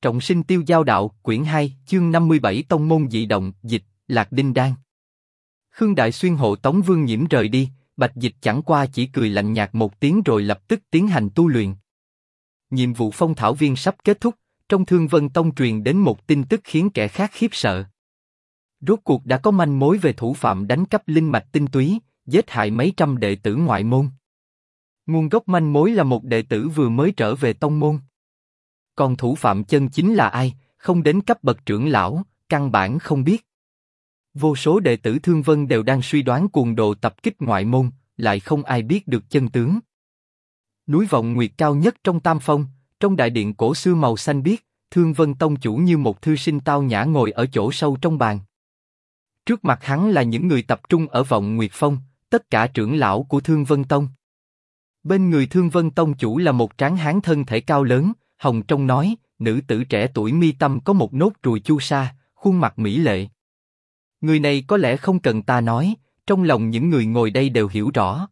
Trọng sinh tiêu giao đạo, quyển 2, chương 57 tông môn dị động, dịch, Lạc Đinh Đan. Khương Đại Xuyên hộ Tống Vương Nhiễm rời đi, Bạch Dịch chẳng qua chỉ cười lạnh nhạt một tiếng rồi lập tức tiến hành tu luyện. Nhiệm vụ phong thảo viên sắp kết thúc, trong Thương Vân Tông truyền đến một tin tức khiến kẻ khác khiếp sợ. Rốt cuộc đã có manh mối về thủ phạm đánh cắp linh mạch tinh túy, giết hại mấy trăm đệ tử ngoại môn. Nguồn gốc manh mối là một đệ tử vừa mới trở về tông môn. Còn thủ phạm chân chính là ai, không đến cấp bậc trưởng lão, căn bản không biết. Vô số đệ tử Thương Vân đều đang suy đoán cuồng đồ tập kích ngoại môn, lại không ai biết được chân tướng. Núi Vọng Nguyệt cao nhất trong Tam Phong, trong đại điện cổ xưa màu xanh biếc, Thương Vân Tông chủ như một thư sinh tao nhã ngồi ở chỗ sâu trong bàn. Trước mặt hắn là những người tập trung ở Vọng Nguyệt Phong, tất cả trưởng lão của Thương Vân Tông. Bên người Thương Vân Tông chủ là một tráng hán thân thể cao lớn, hồng trong nói, nữ tử trẻ tuổi mi tâm có một nốt ruồi chu sa, khuôn mặt mỹ lệ. Người này có lẽ không cần ta nói, trong lòng những người ngồi đây đều hiểu rõ.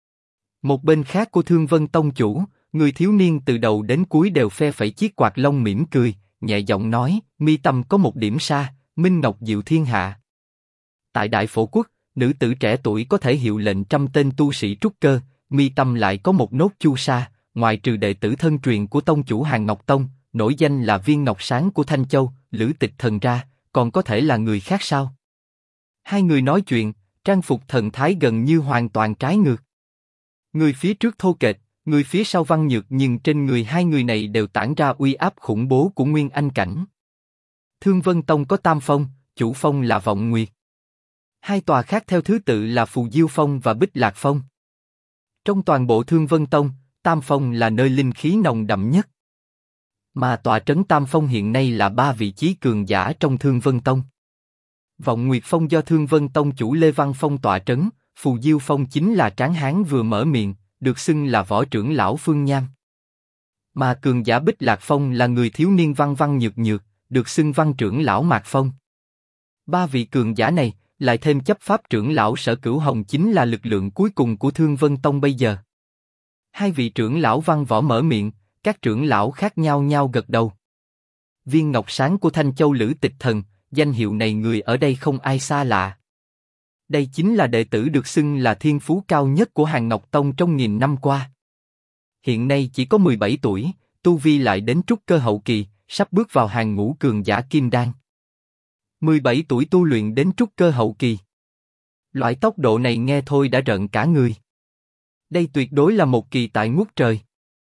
Một bên khác của Thương Vân Tông chủ, người thiếu niên từ đầu đến cuối đều phe phẩy chiếc quạt lông mỉm cười, nhẹ giọng nói, mi tâm có một điểm sa, minh ngọc diệu thiên hạ. Tại Đại Phổ Quốc, nữ tử trẻ tuổi có thể hiệu lệnh trăm tên tu sĩ trúc cơ, mi tâm lại có một nốt chu sa. Ngoài trừ đệ tử thân truyền của tông chủ Hàn Ngọc Tông, nổi danh là Viên Ngọc Sáng của Thanh Châu, Lữ Tịch Thần ra, còn có thể là người khác sao? Hai người nói chuyện, trang phục thần thái gần như hoàn toàn trái ngược. Người phía trước thô kệch, người phía sau văn nhược, nhưng trên người hai người này đều tản ra uy áp khủng bố của Nguyên Anh cảnh. Thương Vân Tông có Tam Phong, chủ phong là Vọng Nguyệt. Hai tòa khác theo thứ tự là Phù Diêu Phong và Bích Lạc Phong. Trong toàn bộ Thương Vân Tông, Tam Phong là nơi linh khí nồng đậm nhất. Mà tọa trấn Tam Phong hiện nay là ba vị trí cường giả trong Thương Vân Tông. Vọng Nguyệt Phong do Thương Vân Tông chủ Lê Văn Phong tọa trấn, Phù Diêu Phong chính là tráng hán vừa mở miệng, được xưng là võ trưởng lão Phương Nham. Mà cường giả Bích Lạc Phong là người thiếu niên văn văn nhược nhược, được xưng văn trưởng lão Mạc Phong. Ba vị cường giả này, lại thêm chấp pháp trưởng lão Sở Cửu Hồng chính là lực lượng cuối cùng của Thương Vân Tông bây giờ. Hai vị trưởng lão văn võ mở miệng, các trưởng lão khác nhau nhau gật đầu. Viên Ngọc Sáng của Thanh Châu Lữ Tịch Thần, danh hiệu này người ở đây không ai xa lạ. Đây chính là đệ tử được xưng là thiên phú cao nhất của Hàn Ngọc Tông trong nghìn năm qua. Hiện nay chỉ có 17 tuổi, tu vi lại đến trúc cơ hậu kỳ, sắp bước vào hàng ngũ cường giả kim đan. 17 tuổi tu luyện đến trúc cơ hậu kỳ. Loại tốc độ này nghe thôi đã rợn cả người. Đây tuyệt đối là một kỳ tài ngút trời.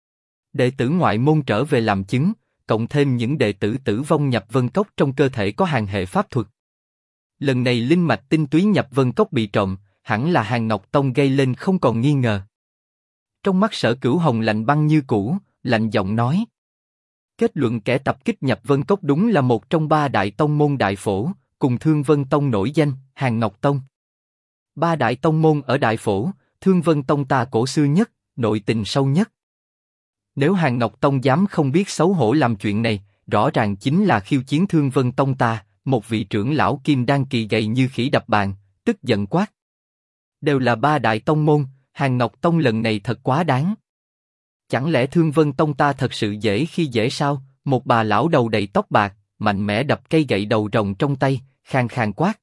Đệ tử ngoại môn trở về làm chứng, cộng thêm những đệ tử tử vong nhập vân cốc trong cơ thể có hàn hệ pháp thuật. Lần này linh mạch tinh túy nhập vân cốc bị trộm, hẳn là Hàn Ngọc Tông gây lên không còn nghi ngờ. Trong mắt Sở Cửu Hồng lạnh băng như cũ, lạnh giọng nói. Kết luận kẻ tập kích nhập vân cốc đúng là một trong ba đại tông môn Đại Phổ, cùng Thương Vân Tông nổi danh, Hàn Ngọc Tông. Ba đại tông môn ở Đại Phổ, Thương Vân Tông ta cổ xưa nhất, nội tình sâu nhất. Nếu Hàn Ngọc Tông dám không biết xấu hổ làm chuyện này, rõ ràng chính là khiêu chiến Thương Vân Tông ta. Một vị trưởng lão kim đan kỳ gầy như khỉ đập bàn, tức giận quát. Đều là ba đại tông môn, Hàn Ngọc Tông lần này thật quá đáng. Chẳng lẽ Thương Vân Tông ta thật sự dễ khi dễ sao? Một bà lão đầu đầy tóc bạc, mạnh mẽ đập cây gậy đầu rồng trong tay, khàn khàn quát.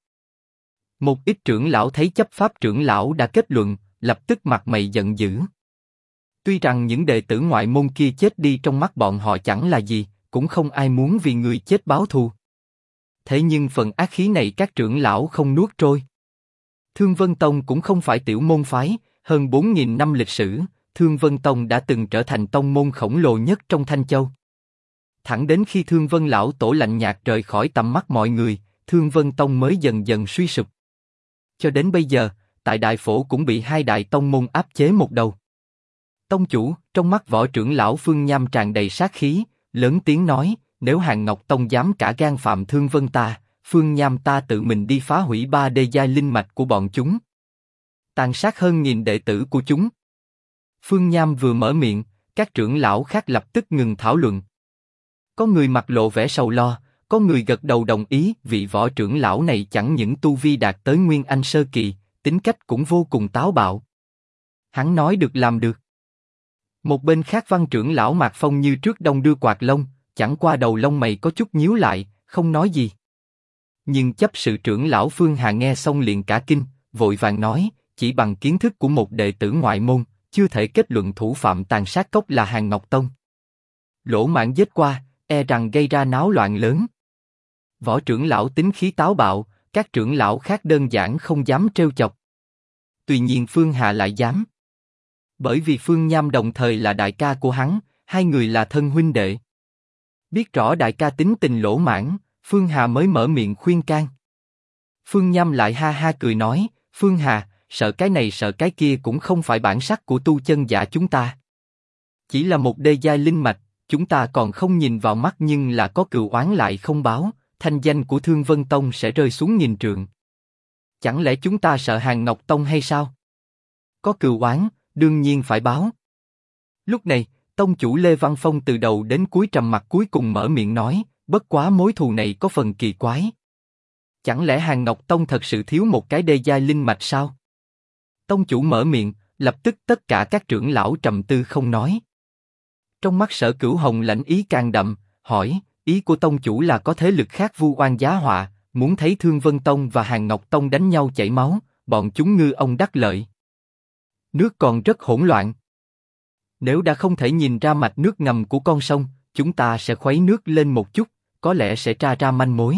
Một ít trưởng lão thấy chấp pháp trưởng lão đã kết luận, lập tức mặt mày giận dữ. Tuy rằng những đệ tử ngoại môn kia chết đi trong mắt bọn họ chẳng là gì, cũng không ai muốn vì người chết báo thù. Thế nhưng phần ác khí này các trưởng lão không nuốt trôi. Thương Vân Tông cũng không phải tiểu môn phái, hơn 4.000 năm lịch sử, Thương Vân Tông đã từng trở thành tông môn khổng lồ nhất trong Thanh Châu. Thẳng đến khi Thương Vân lão tổ lạnh nhạt rời khỏi tầm mắt mọi người, Thương Vân Tông mới dần dần suy sụp. Cho đến bây giờ, tại Đại Phổ cũng bị hai đại tông môn áp chế một đầu. Tông chủ, trong mắt võ trưởng lão Phương Nham tràn đầy sát khí, lớn tiếng nói, nếu Hàn Ngọc Tông dám cả gan phạm Thương Vân ta, Phương Nham ta tự mình đi phá hủy 3D giai linh mạch của bọn chúng, tàn sát hơn 1000 đệ tử của chúng. Phương Nham vừa mở miệng, các trưởng lão khác lập tức ngừng thảo luận. Có người mặt lộ vẻ sầu lo, có người gật đầu đồng ý, vị võ trưởng lão này chẳng những tu vi đạt tới Nguyên Anh sơ kỳ, tính cách cũng vô cùng táo bạo. Hắn nói được làm được. Một bên khác văn trưởng lão Mạc Phong như trước đông đưa quạt lông, chẳng qua đầu lông mày có chút nhíu lại, không nói gì. Nhưng chấp sự trưởng lão Phương Hà nghe xong liền cả kinh, vội vàng nói, chỉ bằng kiến thức của một đệ tử ngoại môn, chưa thể kết luận thủ phạm tàn sát cốc là Hàn Ngọc Tông. Lỗ Mãng giết qua, e rằng gây ra náo loạn lớn. Võ trưởng lão tính khí táo bạo, các trưởng lão khác đơn giản không dám trêu chọc. Tuy nhiên Phương Hà lại dám. Bởi vì Phương Nham đồng thời là đại ca của hắn, hai người là thân huynh đệ. Biết rõ đại ca tính tình Lỗ Mãng, Phương Hà mới mở miệng khuyên can. Phương Nham lại ha ha cười nói, Phương Hà, sợ cái này sợ cái kia cũng không phải bản sắc của tu chân giả chúng ta. Chỉ là một đê giai linh mạch, chúng ta còn không nhìn vào mắt nhưng là có cừu oán lại không báo, thanh danh của Thương Vân Tông sẽ rơi xuống nghìn trượng. Chẳng lẽ chúng ta sợ Hàn Ngọc Tông hay sao? Có cừu oán, đương nhiên phải báo. Lúc này, tông chủ Lê Văn Phong từ đầu đến cuối trầm mặc cuối cùng mở miệng nói, bất quá mối thù này có phần kỳ quái. Chẳng lẽ Hàn Ngọc Tông thật sự thiếu một cái đê giai linh mạch sao? Tông chủ mở miệng, lập tức tất cả các trưởng lão trầm tư không nói. Trong mắt Sở Cửu Hồng lãnh ý càng đậm, hỏi, ý của tông chủ là có thế lực khác vu oan giá họa, muốn thấy Thương Vân Tông và Hàn Ngọc Tông đánh nhau chảy máu, bọn chúng ngư ông đắc lợi. Nước còn rất hỗn loạn. Nếu đã không thể nhìn ra mạch nước ngầm của con sông, chúng ta sẽ khuấy nước lên một chút, có lẽ sẽ tra ra manh mối.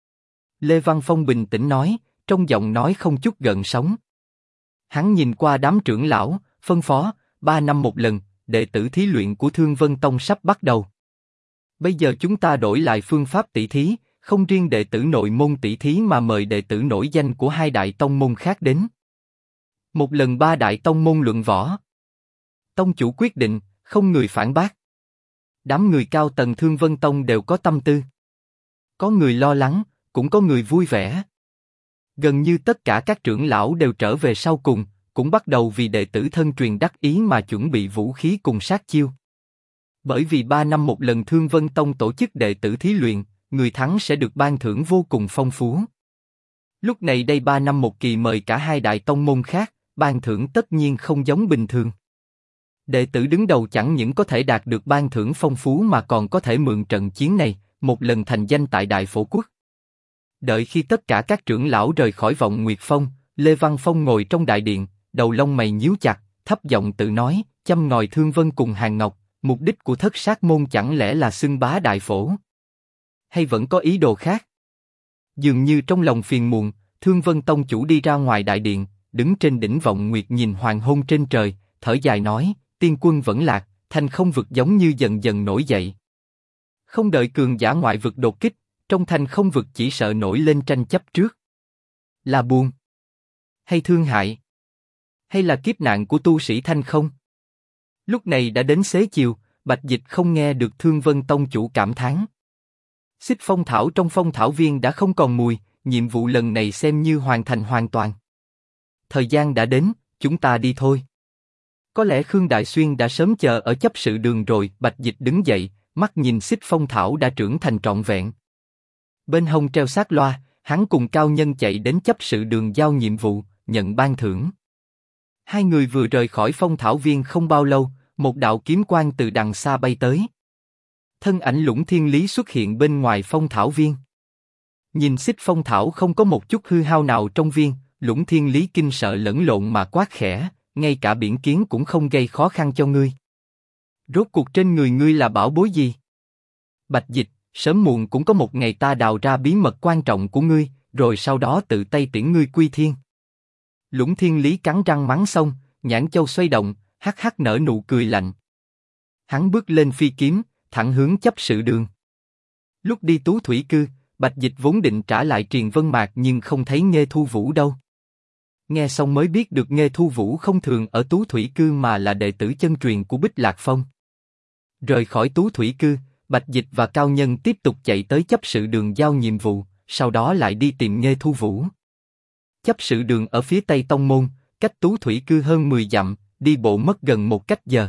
Lê Văn Phong bình tĩnh nói, trong giọng nói không chút gợn sóng. Hắn nhìn qua đám trưởng lão, phân phó, 3 năm một lần, đệ tử thí luyện của Thương Vân Tông sắp bắt đầu. Bây giờ chúng ta đổi lại phương pháp tỷ thí, không riêng đệ tử nội môn tỷ thí mà mời đệ tử nổi danh của hai đại tông môn khác đến. Một lần 3 đại tông môn luận võ. Tông chủ quyết định, không người phản bác. Đám người cao tầng Thương Vân Tông đều có tâm tư. Có người lo lắng, cũng có người vui vẻ. Gần như tất cả các trưởng lão đều trở về sau cùng, cũng bắt đầu vì đệ tử thân truyền đắc ý mà chuẩn bị vũ khí cùng sát chiêu. Bởi vì 3 năm một lần Thương Vân Tông tổ chức đệ tử thí luyện, người thắng sẽ được ban thưởng vô cùng phong phú. Lúc này đây 3 năm một kỳ mời cả hai đại tông môn khác, ban thưởng tất nhiên không giống bình thường. Đệ tử đứng đầu chẳng những có thể đạt được ban thưởng phong phú mà còn có thể mượn trận chiến này, một lần thành danh tại Đại Phổ Quốc. Đợi khi tất cả các trưởng lão rời khỏi vọng Nguyệt Phong, Lê Văn Phong ngồi trong đại điện, đầu lông mày nhíu chặt, thấp giọng tự nói, châm ngòi Thương Vân cùng Hàn Ngọc, mục đích của Thất Sát môn chẳng lẽ là xưng bá Đại Phổ? Hay vẫn có ý đồ khác? Dường như trong lòng phiền muộn, Thương Vân tông chủ đi ra ngoài đại điện, đứng trên đỉnh vọng Nguyệt nhìn hoàng hôn trên trời, thở dài nói, tiên quân vẫn lạc, thành không vực giống như dần dần nổi dậy. Không đợi cường giả ngoại vực đột kích, trong thành không vực chỉ sợ nổi lên tranh chấp trước. Là buồn? Hay thương hại? Hay là kiếp nạn của tu sĩ thanh không? Lúc này đã đến xế chiều, Bạch Dịch không nghe được Thương Vân tông chủ cảm thán. Xích phong thảo trong phong thảo viên đã không còn mùi, nhiệm vụ lần này xem như hoàn thành hoàn toàn. Thời gian đã đến, chúng ta đi thôi. Có lẽ Khương Đại Xuyên đã sớm chờ ở chấp sự đường rồi. Bạch Dịch đứng dậy, mắt nhìn xích phong thảo đã trưởng thành trọn vẹn. Bên hông treo sát loa, hắn cùng cao nhân chạy đến chấp sự đường giao nhiệm vụ, nhận ban thưởng. Hai người vừa rời khỏi phong thảo viên không bao lâu, một đạo kiếm quang từ đằng xa bay tới. Thân ảnh Lũng Thiên Lý xuất hiện bên ngoài phong thảo viên. Nhìn xích phong thảo không có một chút hư hao nào trong viên, Lũng Thiên Lý kinh sợ lẫn lộn mà quát khẽ, ngay cả biển kiến cũng không gây khó khăn cho ngươi. Rốt cuộc trên người ngươi là bảo bối gì? Bạch Dịch, sớm muộn cũng có một ngày ta đào ra bí mật quan trọng của ngươi, rồi sau đó tự tay tiễn ngươi quy thiên. Lũng Thiên Lý cắn răng mắng xong, nhãn châu xoay động, hắc hắc nở nụ cười lạnh. Hắn bước lên phi kiếm, thẳng hướng chấp sự đường. Lúc đi Tú Thủy Cư, Bạch Dịch vốn định trả lại Triền Vân Mạc nhưng không thấy Nghê Thu Vũ đâu. Nghe xong mới biết được Nghê Thu Vũ không thường ở Tú Thủy Cư mà là đệ tử chân truyền của Bích Lạc Phong. Rời khỏi Tú Thủy Cư, Bạch Dịch và Cao Nhân tiếp tục chạy tới chấp sự đường giao nhiệm vụ, sau đó lại đi tìm Nghê Thu Vũ. Chấp sự đường ở phía tây tông môn, cách Tú Thủy Cư hơn 10 dặm, đi bộ mất gần một cách giờ.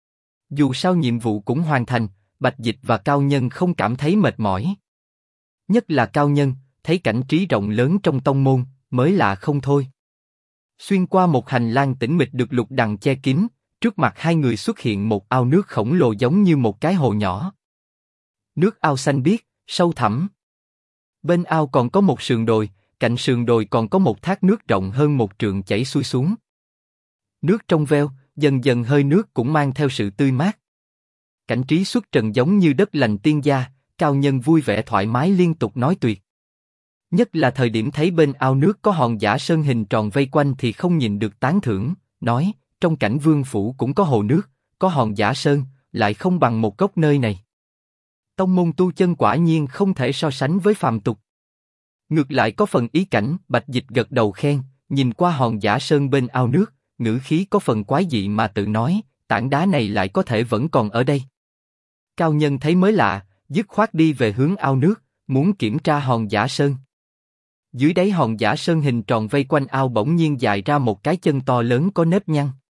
Dù sao nhiệm vụ cũng hoàn thành, Bạch Dịch và Cao Nhân không cảm thấy mệt mỏi. Nhất là Cao Nhân, thấy cảnh trí rộng lớn trong tông môn, mới lạ không thôi. Xuyên qua một hành lang tĩnh mịch được lục đằng che kín, trước mặt hai người xuất hiện một ao nước khổng lồ giống như một cái hồ nhỏ. Nước ao xanh biếc, sâu thẳm. Bên ao còn có một sườn đồi, cạnh sườn đồi còn có một thác nước rộng hơn 1 trượng chảy xuôi xuống. Nước trong veo, dần dần hơi nước cũng mang theo sự tươi mát. Cảnh trí xuất trần giống như đất lành tiên gia, Cao Nhân vui vẻ thoải mái liên tục nói tuyệt. Nhất là thời điểm thấy bên ao nước có hòn giả sơn hình tròn vây quanh thì không nhìn được tán thưởng, nói, trong cảnh vương phủ cũng có hồ nước, có hòn giả sơn, lại không bằng một góc nơi này. Tông môn tu chân quả nhiên không thể so sánh với phàm tục. Ngược lại có phần ý cảnh, Bạch Dịch gật đầu khen, nhìn qua hòn giả sơn bên ao nước, ngữ khí có phần quái dị mà tự nói, tảng đá này lại có thể vẫn còn ở đây. Cao Nhân thấy mới lạ, dứt khoát đi về hướng ao nước, muốn kiểm tra hòn giả sơn. Dưới đáy hòn giả sơn hình tròn vây quanh ao bỗng nhiên dài ra một cái chân to lớn có nếp nhăn.